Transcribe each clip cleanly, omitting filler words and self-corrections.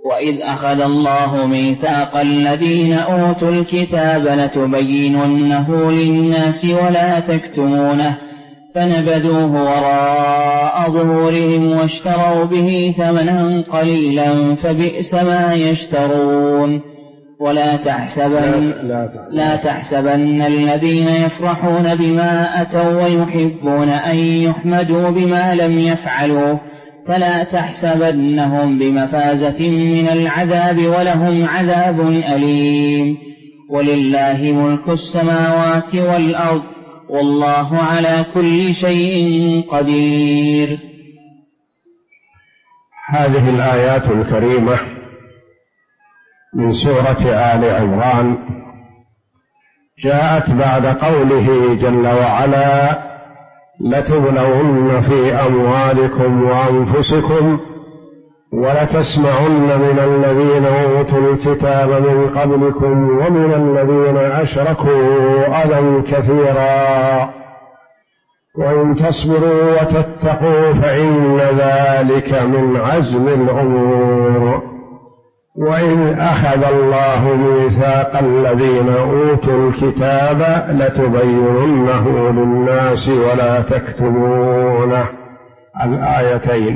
وإذ أخذ الله ميثاق الذين أوتوا الكتاب لتبيننه للناس ولا تكتمونه فنبذوه وراء ظهورهم واشتروا به ثمنا قليلا فبئس ما يشترون. ولا تحسبن الذين يفرحون بما أتوا ويحبون أن يحمدوا بما لم يفعلوا فلا تحسبنهم بمفازة من العذاب ولهم عذاب أليم. ولله ملك السماوات والأرض والله على كل شيء قدير. هذه الآيات الكريمة من سورة آل عمران جاءت بعد قوله جل وعلا: لتبلون في أموالكم وأنفسكم ولتسمعن من الذين أوتوا الكتاب من قبلكم ومن الذين أشركوا أذى كثيرا وإن تصبروا وتتقوا فإن ذلك من عزم الأمور. وإذ أخذ الله ميثاق الذين أوتوا الكتاب لتبيننه للناس ولا تكتمونه، الآيتين.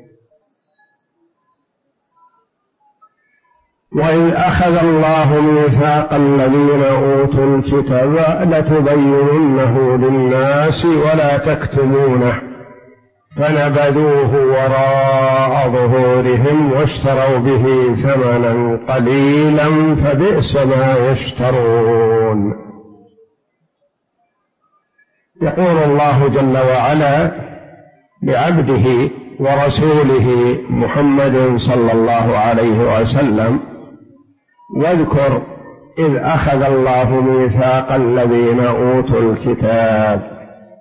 وإذ أخذ الله ميثاق الذين أوتوا الكتاب لتبيننه للناس ولا تكتمونه فنبذوه وراء ظهورهم واشتروا به ثمنا قليلا فبئس ما يشترون. يقول الله جل وعلا لعبده ورسوله محمد صلى الله عليه وسلم: واذكر إذ أخذ الله ميثاق الذين أوتوا الكتاب.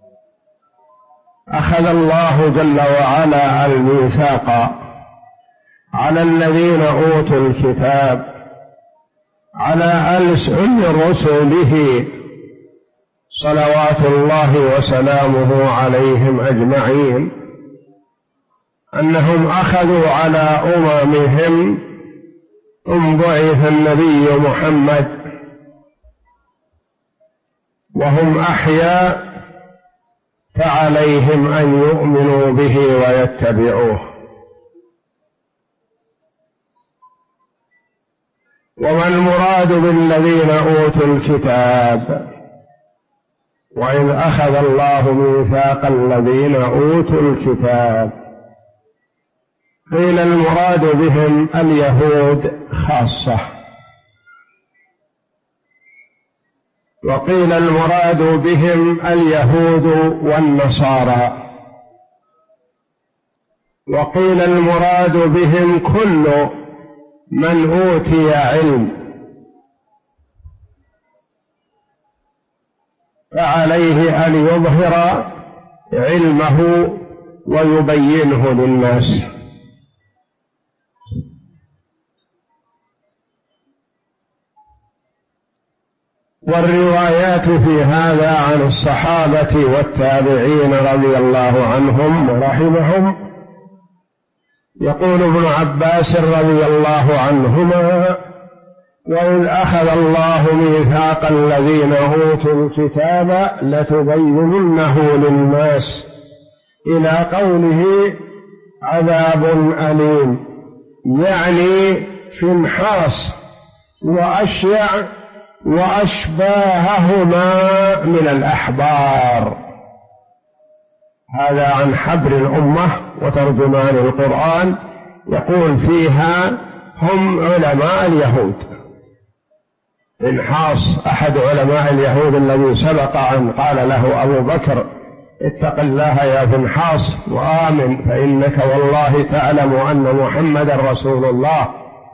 أخذ الله جل وعلا الميثاق على الذين أوتوا الكتاب على ألسن رسله صلوات الله وسلامه عليهم أجمعين، أنهم أخذوا على أممهم ثم بعث النبي محمد وهم أحياء فعليهم أن يؤمنوا به ويتبعوه. وما المراد بالذين أوتوا الكتاب؟ وإذ أخذ الله ميثاق الذين أوتوا الكتاب، قيل المراد بهم اليهود خاصة، وقيل المراد بهم اليهود والنصارى، وقيل المراد بهم كل من أوتي علم فعليه أن يظهر علمه ويبينه للناس. والروايات في هذا عن الصحابة والتابعين رضي الله عنهم ورحمهم. يقول ابن عباس رضي الله عنهما: وإذ أخذ الله ميثاق الذين أوتوا الكتاب لتبيننه للناس إلى قوله عذاب أليم، يعني فنحاس وأشيع وأشباههما من الأحبار. هذا عن حبر الأمة وترجمان القرآن، يقول فيها هم علماء اليهود. فنحاس أحد علماء اليهود الذي سبق أن قال له أبو بكر: اتق الله يا فنحاس وآمن فإنك والله تعلم أن محمدا رسول الله.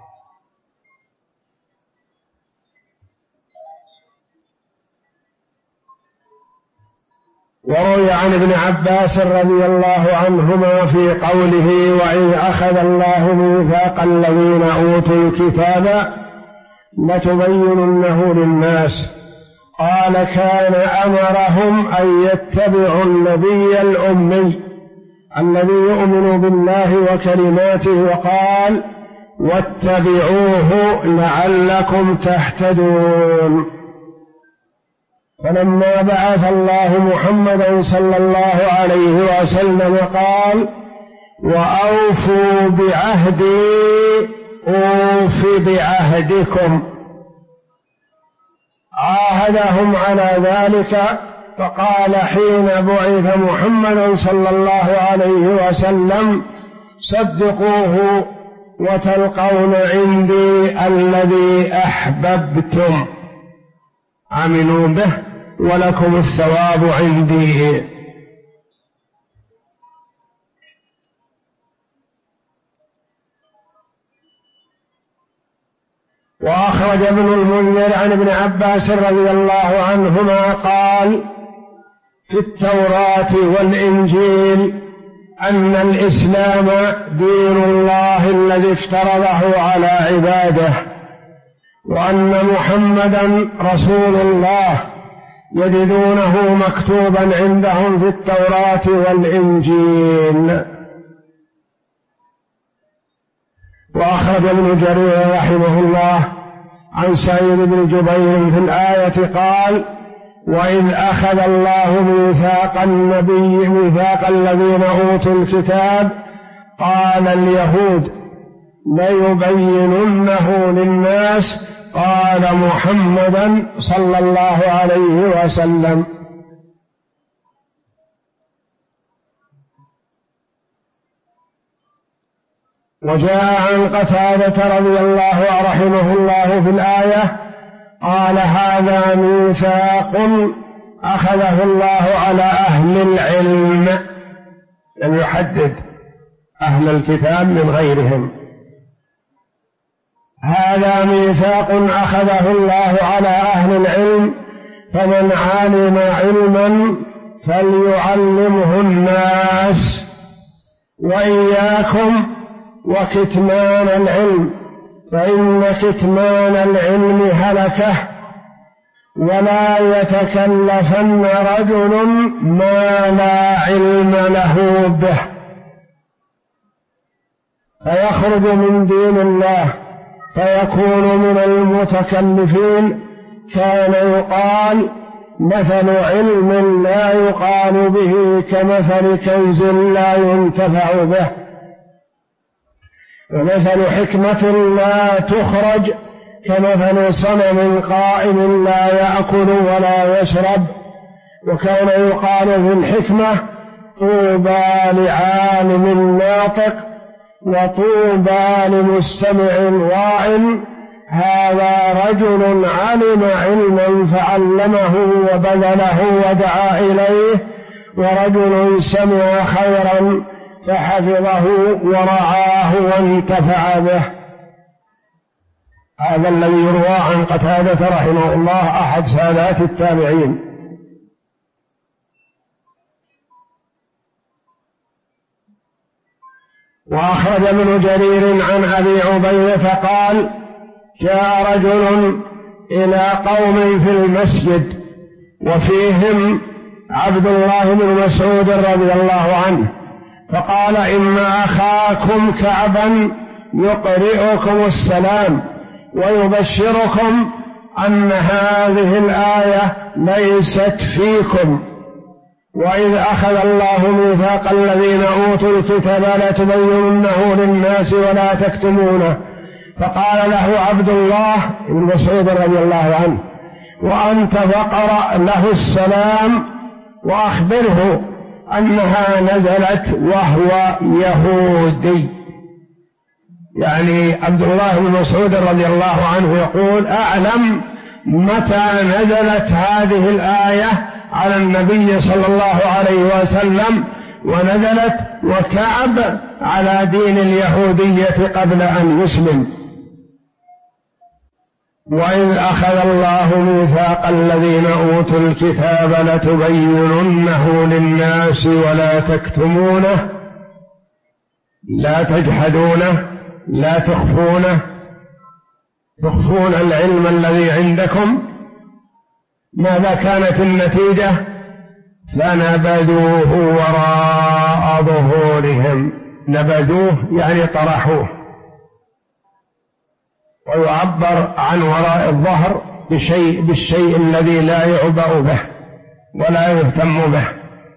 وروي عن ابن عباس رضي الله عنهما في قوله: وإذ أخذ الله ميثاق الذين أوتوا الكتاب لتبيننه للناس، قال: كان أمرهم أن يتبعوا النبي الأمي الذي يؤمن بالله وكلماته، وقال: واتبعوه لعلكم تهتدون. فلما بعث الله محمدا صلى الله عليه وسلم قال: وأوفوا بعهدي أوف بعهدكم. عاهدهم على ذلك، فقال حين بعث محمد صلى الله عليه وسلم: صدقوه وتلقون عندي الذي أحببتم، عملوا به ولكم الثواب عندي. وأخرج ابن المنذر عن ابن عباس رضي الله عنهما قال: في التوراة والإنجيل أن الإسلام دين الله الذي افترضه على عباده، وأن محمدا رسول الله يجدونه مكتوبا عندهم في التوراة والإنجيل. وأخرج ابن جرير رحمه الله عن سعيد بن جبير في الآية قال: وإذ أخذ الله ميثاق الذين أوتوا الكتاب قال اليهود ليبيننه للناس قال محمدا صلى الله عليه وسلم. وجاء عن قتادة رضي الله رحمه الله في الآية قال: هذا ميثاق أخذه الله على أهل العلم، لم يحدد أهل الكتاب من غيرهم. هذا ميثاق أخذه الله على أهل العلم، فمن علم علما فليعلمه الناس، وإياكم وكتمان العلم، فإن كتمان العلم هلكة، ولا يتكلفن رجل ما لا علم له به فيخرج من دين الله فيكون من المتكلفين. كان يقال: مثل علم لا يقال به كمثل كنز لا ينتفع به، ومثل حكمة لا تخرج كمثل صنم قائم لا يأكل ولا يشرب. وكان يقال في الحكمة: طوبى لعالم ناطق وطوبى لمستمع واع. هذا رجل علم علما فعلمه وبذله ودعا إليه، ورجل سمع خيرا فحفظه ورعاه وانتفع به. هذا الذي يروى عن قتادة رحمه الله أحد سادات التابعين. وأخرج ابن جرير عن أبي عبيدة قال: جاء رجل إلى قوم في المسجد وفيهم عبد الله بن مسعود رضي الله عنه، فقال: إن أخاكم كعبا يقرئكم السلام ويبشركم أن هذه الآية ليست فيكم، وإذ أخذ الله ميثاق الذين أوتوا الكتاب لتبيننه للناس ولا تكتمونه. فقال له عبد الله بن مسعود رضي الله عنه: وأنت فقرأ له السلام وأخبره أنها نزلت وهو يهودي. يعني عبد الله بن مسعود رضي الله عنه يقول: أعلم متى نزلت هذه الآية على النبي صلى الله عليه وسلم، ونزلت وكعب على دين اليهودية قبل أن يسلم. وإذ أخذ الله ميثاق الذين أوتوا الكتاب لتبيننه للناس ولا تكتمونه، لا تجحدونه، لا تخفونه، تخفون العلم الذي عندكم. ماذا كانت النتيجة؟ فنبذوه وراء ظهورهم. نبذوه يعني طرحوه، ويعبر عن وراء الظهر بالشيء الذي لا يعبأ به ولا يهتم به.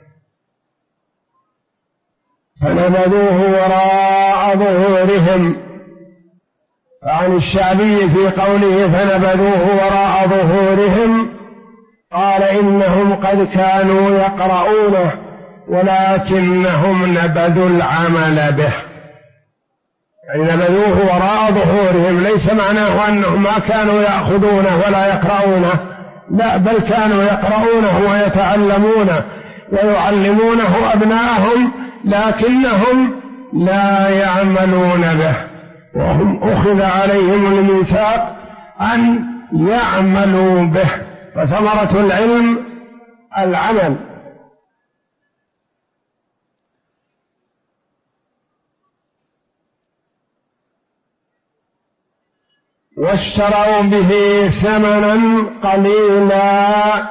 فنبذوه وراء ظهورهم. فعن الشعبي في قوله فنبذوه وراء ظهورهم قال إنهم قد كانوا يقرؤونه ولكنهم نبذوا العمل به. يعني نبذوه وراء ظهورهم ليس معناه أنهم ما كانوا يأخذونه ولا يقرؤونه، لا، بل كانوا يقرؤونه ويتعلمونه ويعلمونه أبناءهم، لكنهم لا يعملون به، وهم أخذ عليهم الميثاق أن يعملوا به. فثمرة العلم العمل. واشتروا به ثمنا قليلا،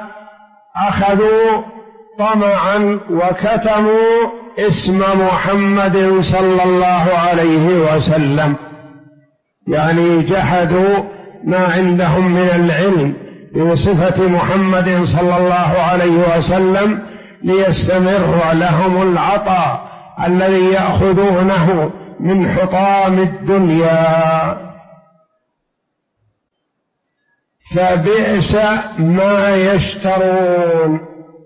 أخذوا طمعا وكتموا اسم محمد صلى الله عليه وسلم، يعني جحدوا ما عندهم من العلم بصفة محمد صلى الله عليه وسلم ليستمر لهم العطاء الذي يأخذونه من حطام الدنيا. فبئس ما يشترون،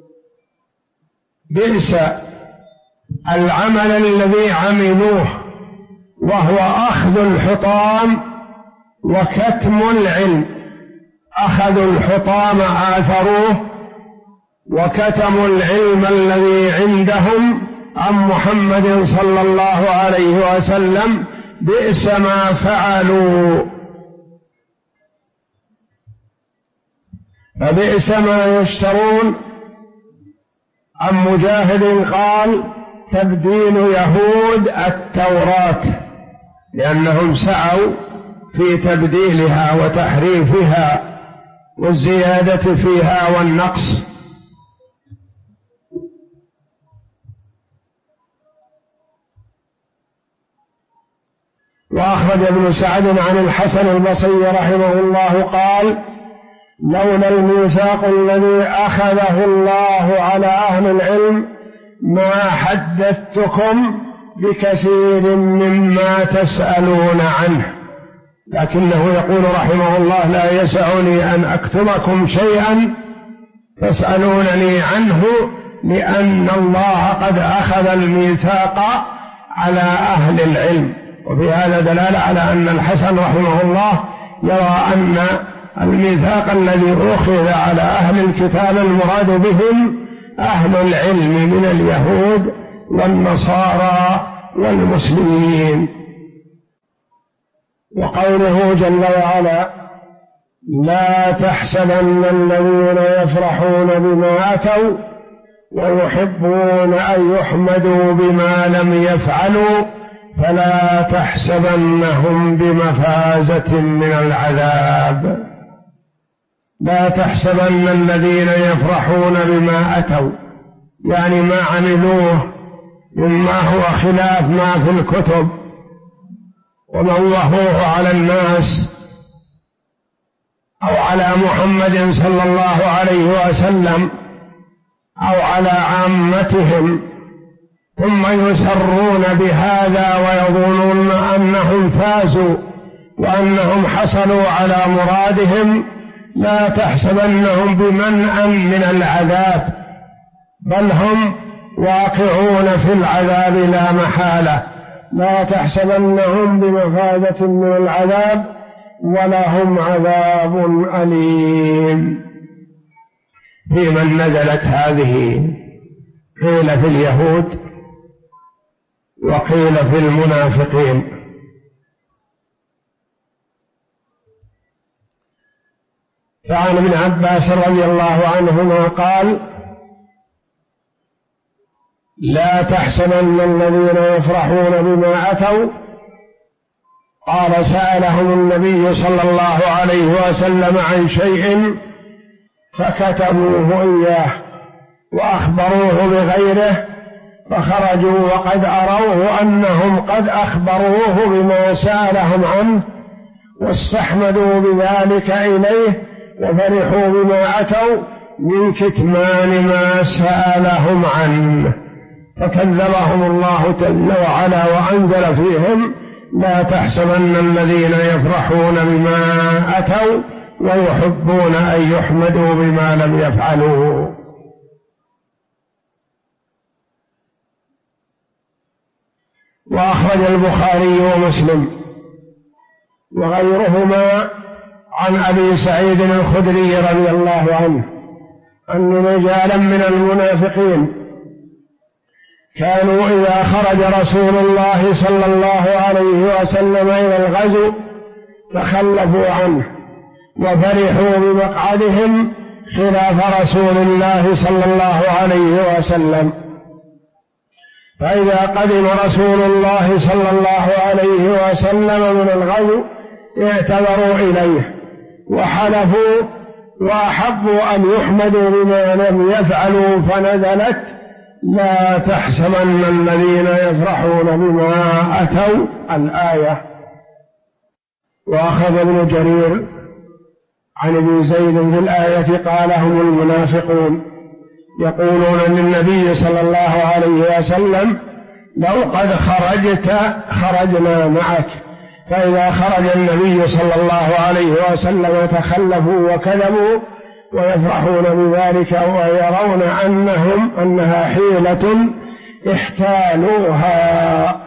بئس العمل الذي عملوه وهو أخذ الحطام وكتم العلم. أخذوا الحطام آثروه وكتموا العلم الذي عندهم عن محمد صلى الله عليه وسلم. بئس ما فعلوا. فبئس ما يشترون. عن مجاهد قال تبديل يهود التوراة، لأنهم سعوا في تبديلها وتحريفها والزيادة فيها والنقص. وأخرج ابن سعد عن الحسن البصري رحمه الله قال لولا الميثاق الذي أخذه الله على أهل العلم ما حدثتكم بكثير مما تسألون عنه. لكنه يقول رحمه الله لا يسعني أن أكتمكم شيئا تسألونني عنه، لأن الله قد أخذ الميثاق على أهل العلم. وفي هذا دلالة على أن الحسن رحمه الله يرى أن الميثاق الذي أخذ على أهل الكتاب المراد بهم أهل العلم من اليهود والنصارى والمسلمين. وقوله جل وعلا لا تحسبن الذين يفرحون بما أتوا ويحبون أن يحمدوا بما لم يفعلوا فلا تحسبنهم بمفازة من العذاب. لا تحسبن الذين يفرحون بما أتوا، يعني ما عملوه مما هو خلاف ما في الكتب وموهوه على الناس أو على محمد صلى الله عليه وسلم أو على عامتهم، ثم يسرون بهذا ويظنون أنهم فازوا وأنهم حصلوا على مرادهم. لا تحسبنهم بمنأ من العذاب، بل هم واقعون في العذاب لا محالة. لا تحسبنهم بمفازة من العذاب ولهم عذاب أليم. في من نزلت هذه قيل في اليهود وقيل في المنافقين. فعن ابن عباس رضي الله عنهما قال لا تحسبن الذين يفرحون بما أتوا. قال سألهم النبي صلى الله عليه وسلم عن شيء فكتبوه إياه وأخبروه بغيره، فخرجوا وقد أروه أنهم قد أخبروه بما سألهم عنه واستحمدوا بذلك إليه وفرحوا بما أتوا من كتمان ما سألهم عنه، فكذبهم الله جل وعلا وأنزل فيهم: لا تحسبن الذين يفرحون بما أتوا ويحبون أن يحمدوا بما لم يفعلوا. وأخرج البخاري ومسلم وغيرهما عن أبي سعيد الخدري رضي الله عنه أن رجالا من المنافقين كانوا إذا خرج رسول الله صلى الله عليه وسلم إلى الغزو تخلفوا عنه وفرحوا بمقعدهم خلاف رسول الله صلى الله عليه وسلم، فإذا قدم رسول الله صلى الله عليه وسلم من الغزو اعتذروا إليه وحلفوا وأحبوا أن يحمدوا بما لم يفعلوا، فنزلت: لا تحسبن الذين يفرحون بما أتوا الآية. وأخذ ابن جرير عن ابن زيد في الآية قال: هم المنافقون يقولون للنبي صلى الله عليه وسلم: لو قد خرجت خرجنا معك، فإذا خرج النبي صلى الله عليه وسلم تخلفوا وكذبوا ويفرحون بذلك ويرون أنها حيلة احتالوها.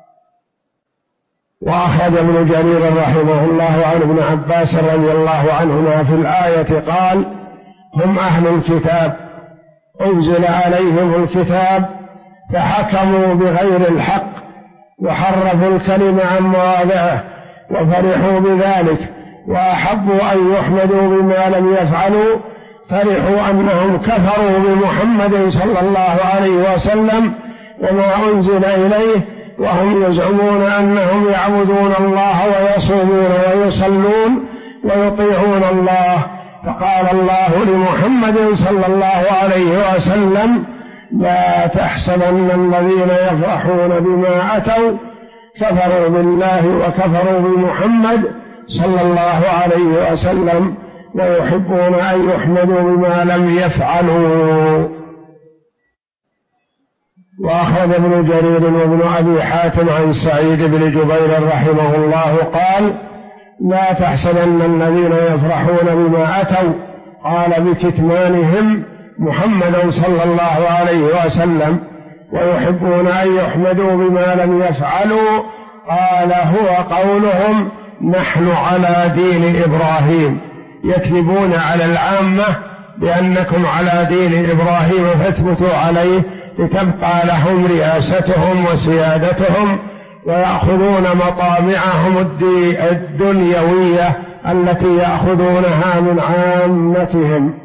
وأخرج ابن جرير رحمه الله عن ابن عباس رضي الله عنهما في الآية قال: هم أهل الكتاب أنزل عليهم الكتاب فحكموا بغير الحق وحرفوا الكلم عن مواضعه وفرحوا بذلك وأحبوا أن يحمدوا بما لم يفعلوا، فرحوا أنهم كفروا بمحمد صلى الله عليه وسلم وما أنزل إليه، وهم يزعمون أنهم يعبدون الله ويصومون ويصلون ويطيعون الله. فقال الله لمحمد صلى الله عليه وسلم: لا تحسبن الذين يفرحون بما أتوا كفروا بالله وكفروا بمحمد صلى الله عليه وسلم ويحبون أن يحمدوا بما لم يفعلوا. وأخرج ابن جرير وابن أبي حاتم عن سعيد بن جبير رحمه الله قال: لا تحسبن الذين يفرحون بما أتوا، قال بكتمانهم محمدا صلى الله عليه وسلم ويحبون أن يحمدوا بما لم يفعلوا، قال هو قولهم: نحن على دين إبراهيم، يكذبون على العامة بأنكم على دين إبراهيم فاثبتوا عليه لتبقى لهم رئاستهم وسيادتهم ويأخذون مطامعهم الدنيوية التي يأخذونها من عامتهم.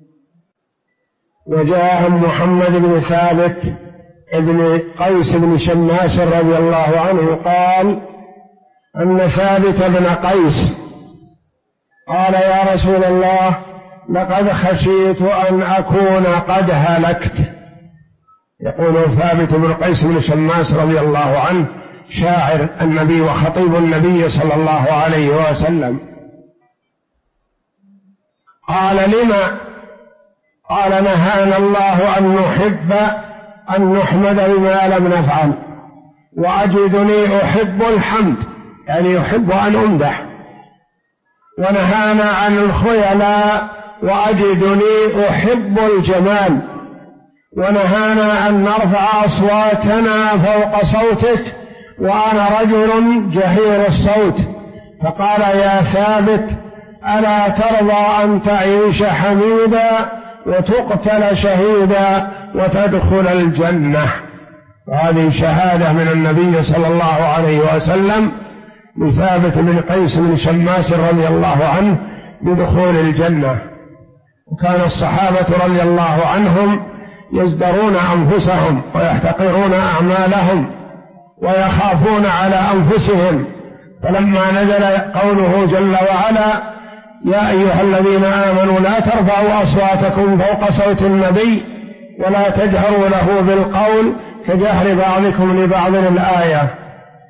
وجاءهم محمد بن ثابت ابن قيس بن شماس رضي الله عنه قال أن ثابت بن قيس قال: يا رسول الله، لقد خشيت أن أكون قد هلكت. يقول ثابت بن قيس بن شماس رضي الله عنه شاعر النبي وخطيب النبي صلى الله عليه وسلم. قال: لما؟ قال: نهانا الله أن نحب أن نحمد بما لم نفعل، وأجدني أحب الحمد، يعني يحب أن أمدح، ونهانا عن الخيلاء وأجدني أحب الجمال، ونهانا أن نرفع أصواتنا فوق صوتك وأنا رجل جهير الصوت. فقال: يا ثابت، ألا ترضى أن تعيش حميدا وتقتل شهيدا وتدخل الجنة؟ وهذه شهادة من النبي صلى الله عليه وسلم لثابت بن قيس بن شماس رضي الله عنه بدخول الجنة. وكان الصحابة رضي الله عنهم يزدرون أنفسهم ويحتقرون أعمالهم ويخافون على أنفسهم، فلما نزل قوله جل وعلا: يا أيها الذين آمنوا لا ترفعوا أصواتكم فوق صوت النبي ولا تجهروا له بالقول كجهر بعضكم لبعض الآية،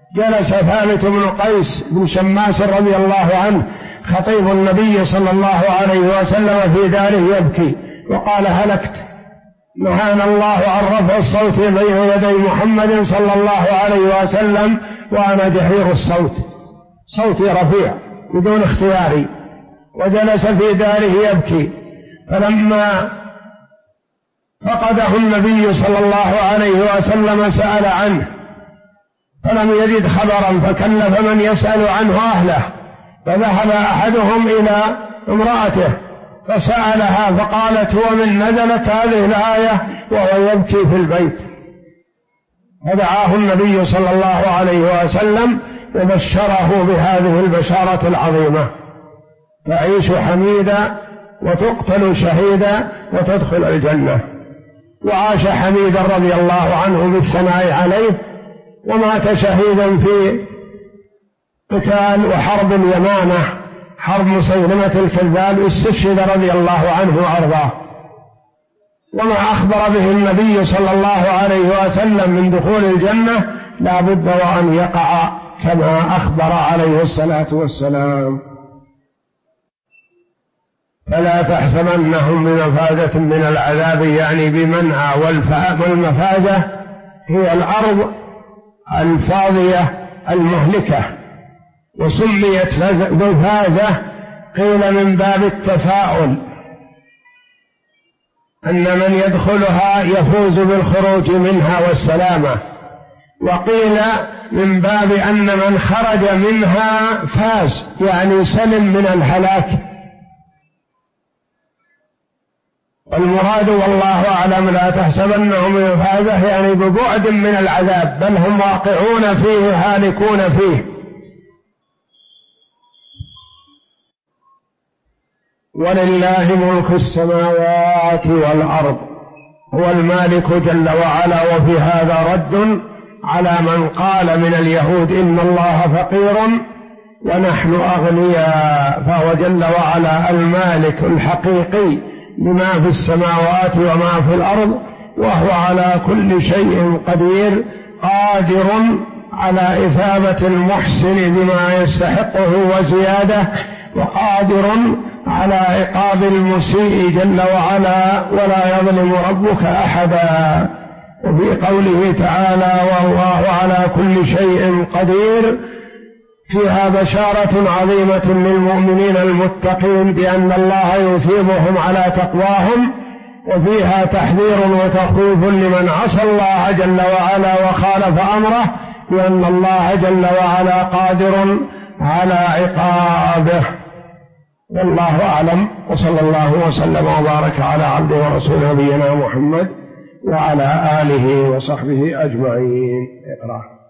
جلس ثابت بن قيس بن شماس رضي الله عنه خطيب النبي صلى الله عليه وسلم في داره يبكي وقال: هلكت، نهانا الله عن رفع الصوت بين يدي محمد صلى الله عليه وسلم وأنا جحير الصوت، صوتي رفيع بدون اختياري. وجلس في داره يبكي، فلما فقده النبي صلى الله عليه وسلم سأل عنه فلم يجد خبرا، فكلف من يسأل عنه أهله، فذهب أحدهم إلى امرأته فسألها فقالت: هو من نزلت هذه الآية وهو يبكي في البيت. فدعاه النبي صلى الله عليه وسلم وبشره بهذه البشارة العظيمة: تعيش حميدا وتقتل شهيدا وتدخل الجنة. وعاش حميدا رضي الله عنه بالثناء عليه، ومات شهيدا في قتال وحرب اليمامة، حرب مسيلمة الكذاب، استشهد رضي الله عنه وأرضاه. وما أخبر به النبي صلى الله عليه وسلم من دخول الجنة لا بد وأن يقع كما أخبر عليه الصلاة والسلام. فلا تحسبنهم بمفازة من العذاب، يعني بمنع، والمفازة هي الأرض الفاضية المهلكة، وسميت مفازة قيل من باب التفاؤل، أن من يدخلها يفوز بالخروج منها والسلامة، وقيل من باب أن من خرج منها فاز، يعني سلم من الهلاك. والمراد والله أعلم لا تحسبنهم بمفازة يعني ببعد من العذاب، بل هم واقعون فيه هالكون فيه. ولله ملك السماوات والأرض، هو المالك جل وعلا. وفي هذا رد على من قال من اليهود إن الله فقير ونحن أغنياء، فهو جل وعلا المالك الحقيقي لما في السماوات وما في الأرض، وهو على كل شيء قدير، قادر على إثابة المحسن بما يستحقه وزيادة، وقادر على عقاب المسيء جل وعلا، ولا يظلم ربك أحدا. وفي قوله تعالى والله على كل شيء قدير فيها بشارة عظيمة للمؤمنين المتقين بأن الله يثيبهم على تقواهم، وفيها تحذير وتخويف لمن عصى الله جل وعلا وخالف أمره، بأن الله جل وعلا قادر على عقابه. والله أعلم، وصلى الله وسلم وبارك على عبده ورسوله نبينا محمد وعلى آله وصحبه أجمعين. اقرأ.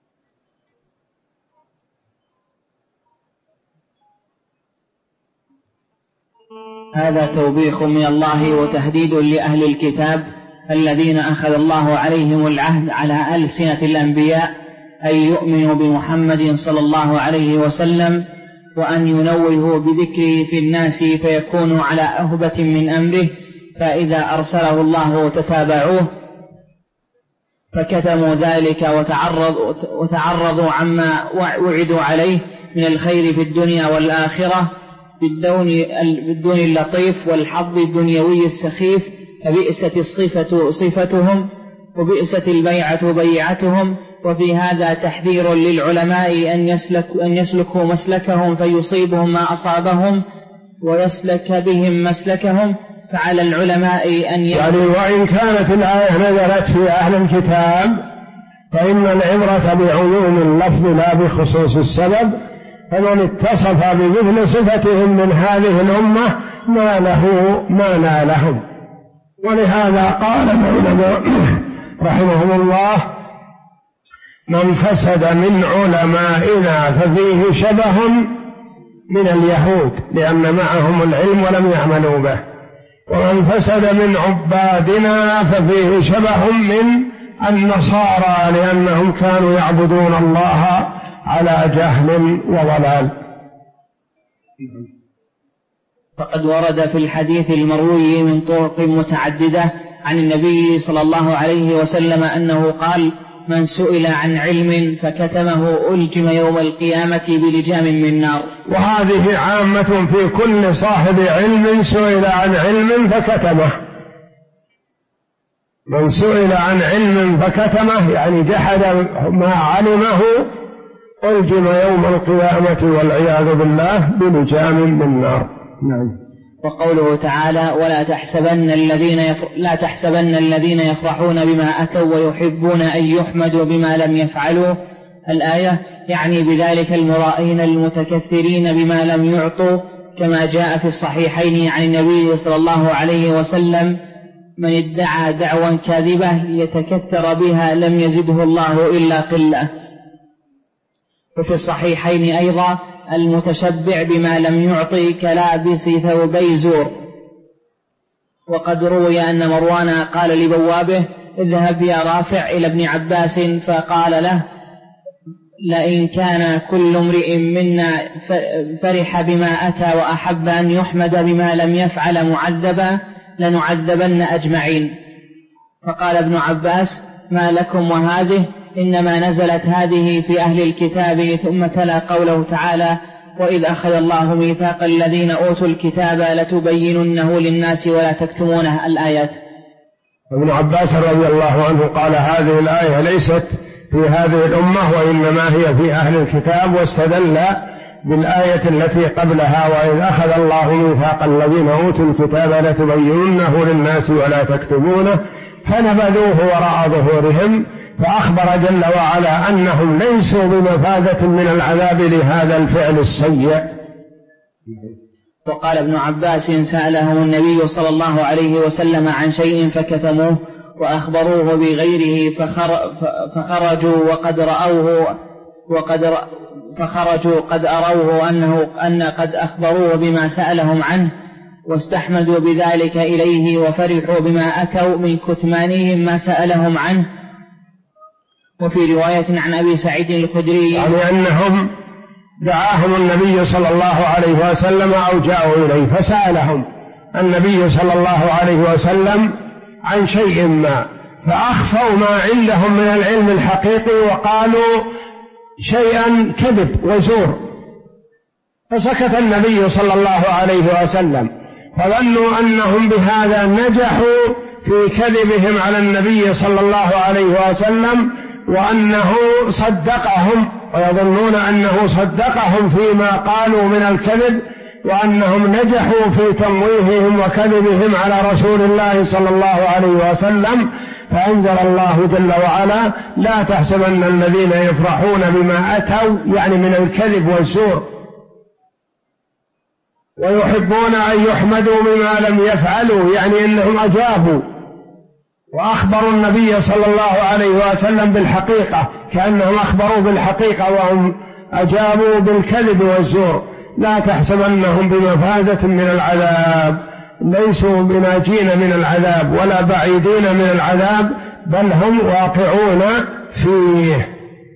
هذا توبيخ من الله وتهديد لأهل الكتاب الذين أخذ الله عليهم العهد على ألسنة الأنبياء أن يؤمنوا بمحمد صلى الله عليه وسلم، وأن ينوهوا بذكره في الناس فيكونوا على أهبة من أمره، فإذا أرسله الله تتابعوه، فكتموا ذلك وتعرضوا عما وعدوا عليه من الخير في الدنيا والآخرة بالدون اللطيف والحظ الدنيوي السخيف، فبئست الصفة صفتهم وبئست البيعة بيعتهم. وفي هذا تحذير للعلماء أن يسلكوا مسلكهم فيصيبهم ما أصابهم ويسلك بهم مسلكهم، فعلى العلماء أن يعني وإن كانت الآية نزلت في أهل الكتاب فإن العبرة بعموم اللفظ لا بخصوص السبب، فمن اتصف بمثل صفتهم من هذه الأمة ما نالهم. ولهذا قال العلماء رحمهم الله: من فسد من علمائنا ففيه شبه من اليهود لأن معهم العلم ولم يعملوا به، ومن فسد من عبادنا ففيه شبه من النصارى لأنهم كانوا يعبدون الله على جهل وضلال. فقد ورد في الحديث المروي من طرق متعددة عن النبي صلى الله عليه وسلم أنه قال: من سئل عن علم فكتمه ألجم يوم القيامة بلجام من نار. وهذه عامة في كل صاحب علم سئل عن علم فكتمه. من سئل عن علم فكتمه يعني جحد ما علمه ألجم يوم القيامة والعياذ بالله بلجام من نار. نعم. وقوله تعالى لا تحسبن الذين يفرحون بما أتوا ويحبون أن يحمدوا بما لم يفعلوا، الآية يعني بذلك المرائين المتكثرين بما لم يعطوا، كما جاء في الصحيحين عن النبي صلى الله عليه وسلم: من ادعى دعوى كاذبة يتكثر بها لم يزده الله إلا قلة. وفي الصحيحين أيضا: المتشبع بما لم يعطي كلابس ثوبي زور. وقد روي أن مروان قال لبوابه: اذهب يا رافع إلى ابن عباس فقال له: لئن كان كل امرئ منا فرح بما أتى وأحب أن يحمد بما لم يفعل معذبا لنعذبن أجمعين. فقال ابن عباس: ما لكم وهذه؟ إنما نزلت هذه في أهل الكتاب. ثم تلا قوله تعالى: وإذ أخذ الله ميثاق الذين أوتوا الكتاب لتبيننه للناس ولا تكتمونه، الآيات. ابن عباس رضي الله عنه قال: هذه الآية ليست في هذه الأمة وإنما هي في أهل الكتاب، واستدل بالآية التي قبلها: وإذ أخذ الله ميثاق الذين أوتوا الكتاب لتبيننه للناس ولا تكتمونه فنبذوه وراء ظهورهم. فأخبر جل وعلا أنهم ليسوا بمفازة من العذاب لهذا الفعل السيء. وقال ابن عباس: سألهم النبي صلى الله عليه وسلم عن شيء فكتموه وأخبروه بغيره فخرجوا قد أروه أن قد أخبروه بما سألهم عنه واستحمدوا بذلك إليه وفرحوا بما أتوا من كتمانهم ما سألهم عنه. وفي رواية عن أبي سعيد الخدري يعني أنهم دعاهم النبي صلى الله عليه وسلم أو جاءوا إليه فسألهم النبي صلى الله عليه وسلم عن شيء ما، فأخفوا ما عندهم من العلم الحقيقي وقالوا شيئا كذب وزور، فسكت النبي صلى الله عليه وسلم، فظنوا أنهم بهذا نجحوا في كذبهم على النبي صلى الله عليه وسلم وأنه صدقهم، ويظنون أنه صدقهم فيما قالوا من الكذب، وأنهم نجحوا في تمويههم وكذبهم على رسول الله صلى الله عليه وسلم. فأنزل الله جل وعلا: لا تحسبن الذين يفرحون بما أتوا، يعني من الكذب والزور، ويحبون أن يحمدوا بما لم يفعلوا، يعني أنهم أجابوا وأخبروا النبي صلى الله عليه وسلم بالحقيقة، كأنهم أخبروا بالحقيقة وهم أجابوا بالكذب والزور. لا تحسبنهم بمفازة من العذاب، ليسوا بناجين من العذاب ولا بعيدين من العذاب، بل هم واقعون فيه.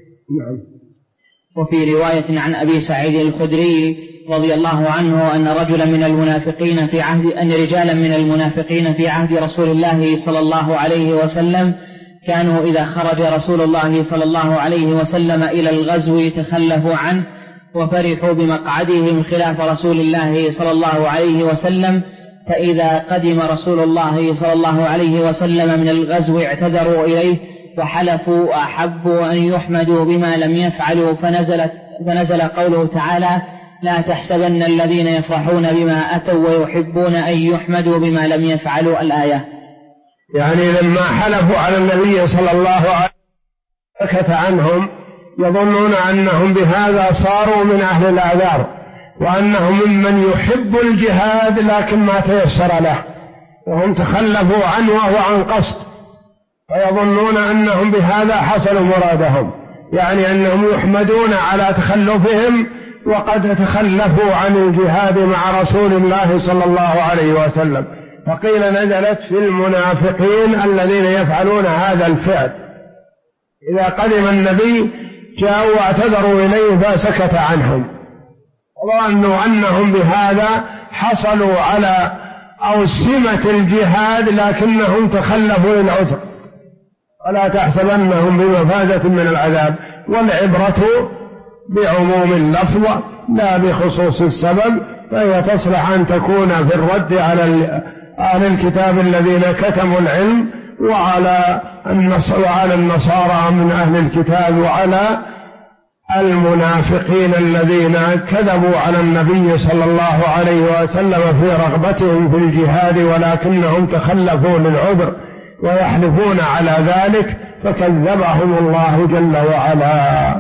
وفي رواية عن أبي سعيد الخدري رضي الله عنه أن رجلا من المنافقين رجالا من المنافقين في عهد رسول الله صلى الله عليه وسلم كانوا إذا خرج رسول الله صلى الله عليه وسلم إلى الغزو تخلفوا عنه وفرحوا بمقعدهم خلاف رسول الله صلى الله عليه وسلم، فإذا قدم رسول الله صلى الله عليه وسلم من الغزو اعتذروا إليه وحلفوا أحبوا أن يحمدوا بما لم يفعلوا، فنزل قوله تعالى: لا تحسبن الذين يفرحون بما أتوا ويحبون أن يحمدوا بما لم يفعلوا، الآية. يعني لما حلفوا على النبي صلى الله عليه وسلم سكت عنهم، يظنون أنهم بهذا صاروا من أهل الأعذار، وأنهم ممن يحب الجهاد لكن ما تيسر له، وهم تخلفوا عنه وهو عن قصد، فيظنون أنهم بهذا حصلوا مرادهم، يعني أنهم يحمدون على تخلفهم وقد تخلفوا عن الجهاد مع رسول الله صلى الله عليه وسلم. فقيل نزلت في المنافقين الذين يفعلون هذا الفعل، إذا قدم النبي جاءوا واعتذروا إليه فسكت عنهم، وظنوا أنهم بهذا حصلوا على أوسمة الجهاد لكنهم تخلفوا للعذر، ولا تحسبنهم بمفازة من العذاب. والعبرة بعموم اللفظ لا بخصوص السبب، فهي تصلح أن تكون في الرد على أهل الكتاب الذين كتموا العلم، وعلى النصارى من أهل الكتاب، وعلى المنافقين الذين كذبوا على النبي صلى الله عليه وسلم في رغبتهم في الجهاد، ولكنهم تخلفوا للعذر ويحلفون على ذلك فكذبهم الله جل وعلا.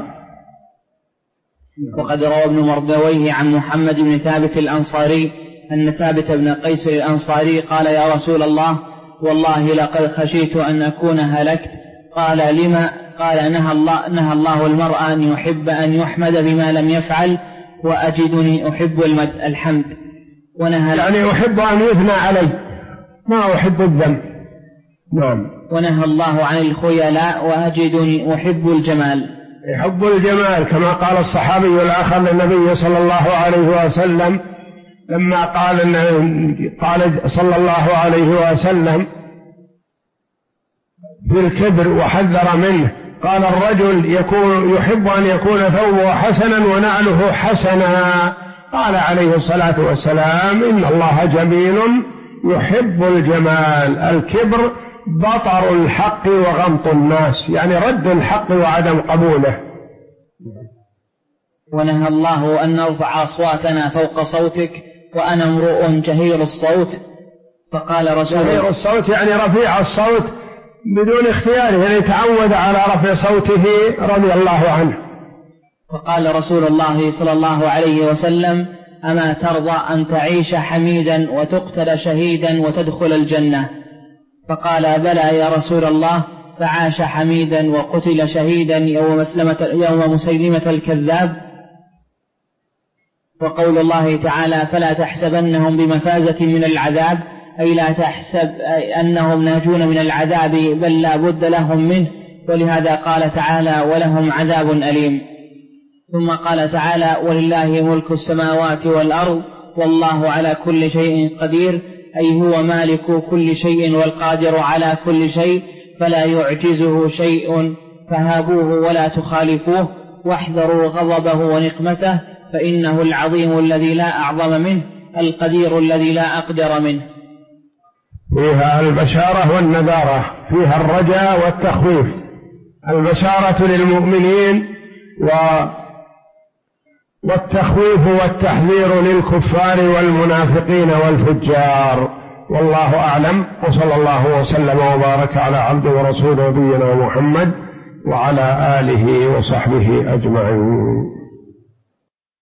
وقد روى ابن مردويه عن محمد بن ثابت الأنصاري أن ثابت بن قيس الأنصاري قال: يا رسول الله، والله لقد خشيت أن أكون هلكت. قال: لما؟ قال: نهى الله المرء أن يحب أن يحمد بما لم يفعل، وأجدني أحب الحمد. يعني أحب أن يثنى علي، ما أحب الذنب. نعم. ونهى الله عن الخيلاء، وأجدني أحب الجمال. يحب الجمال، كما قال الصحابي الآخر للنبي صلى الله عليه وسلم لما قال صلى الله عليه وسلم في الكبر وحذر منه، قال: الرجل يحب أن يكون ثوبه حسنا ونعله حسنا. قال عليه الصلاة والسلام: إن الله جميل يحب الجمال. الكبر بطر الحق وغمط الناس، يعني رد الحق وعدم قبوله. ونهى الله أن نرفع أصواتنا فوق صوتك وأنا امرؤ جهير الصوت. فقال رسول الله: جهير الصوت يعني رفيع الصوت بدون اختياره، يعني تعود على رفع صوته رضي الله عنه. فقال رسول الله صلى الله عليه وسلم: أما ترضى أن تعيش حميدا وتقتل شهيدا وتدخل الجنة؟ فقال: بلى يا رسول الله. فعاش حميدا وقتل شهيدا يوم مسيلمة الكذاب. وقول الله تعالى: فلا تحسبنهم بمفازة من العذاب، أي لا تحسب أنهم ناجون من العذاب، بل لا بد لهم منه. ولهذا قال تعالى: ولهم عذاب أليم. ثم قال تعالى: ولله ملك السماوات والأرض والله على كل شيء قدير، أي هو مالك كل شيء والقادر على كل شيء، فلا يعجزه شيء، فهابوه ولا تخالفوه، واحذروا غضبه ونقمته، فإنه العظيم الذي لا أعظم منه، القدير الذي لا أقدر منه. فيها البشارة والنذارة، فيها الرجاء والتخويف. البشارة للمؤمنين والتخويف والتحذير للكفار والمنافقين والفجار. والله أعلم، وصلى الله وسلم وبارك على عبده ورسوله نبينا محمد وعلى آله وصحبه أجمعين.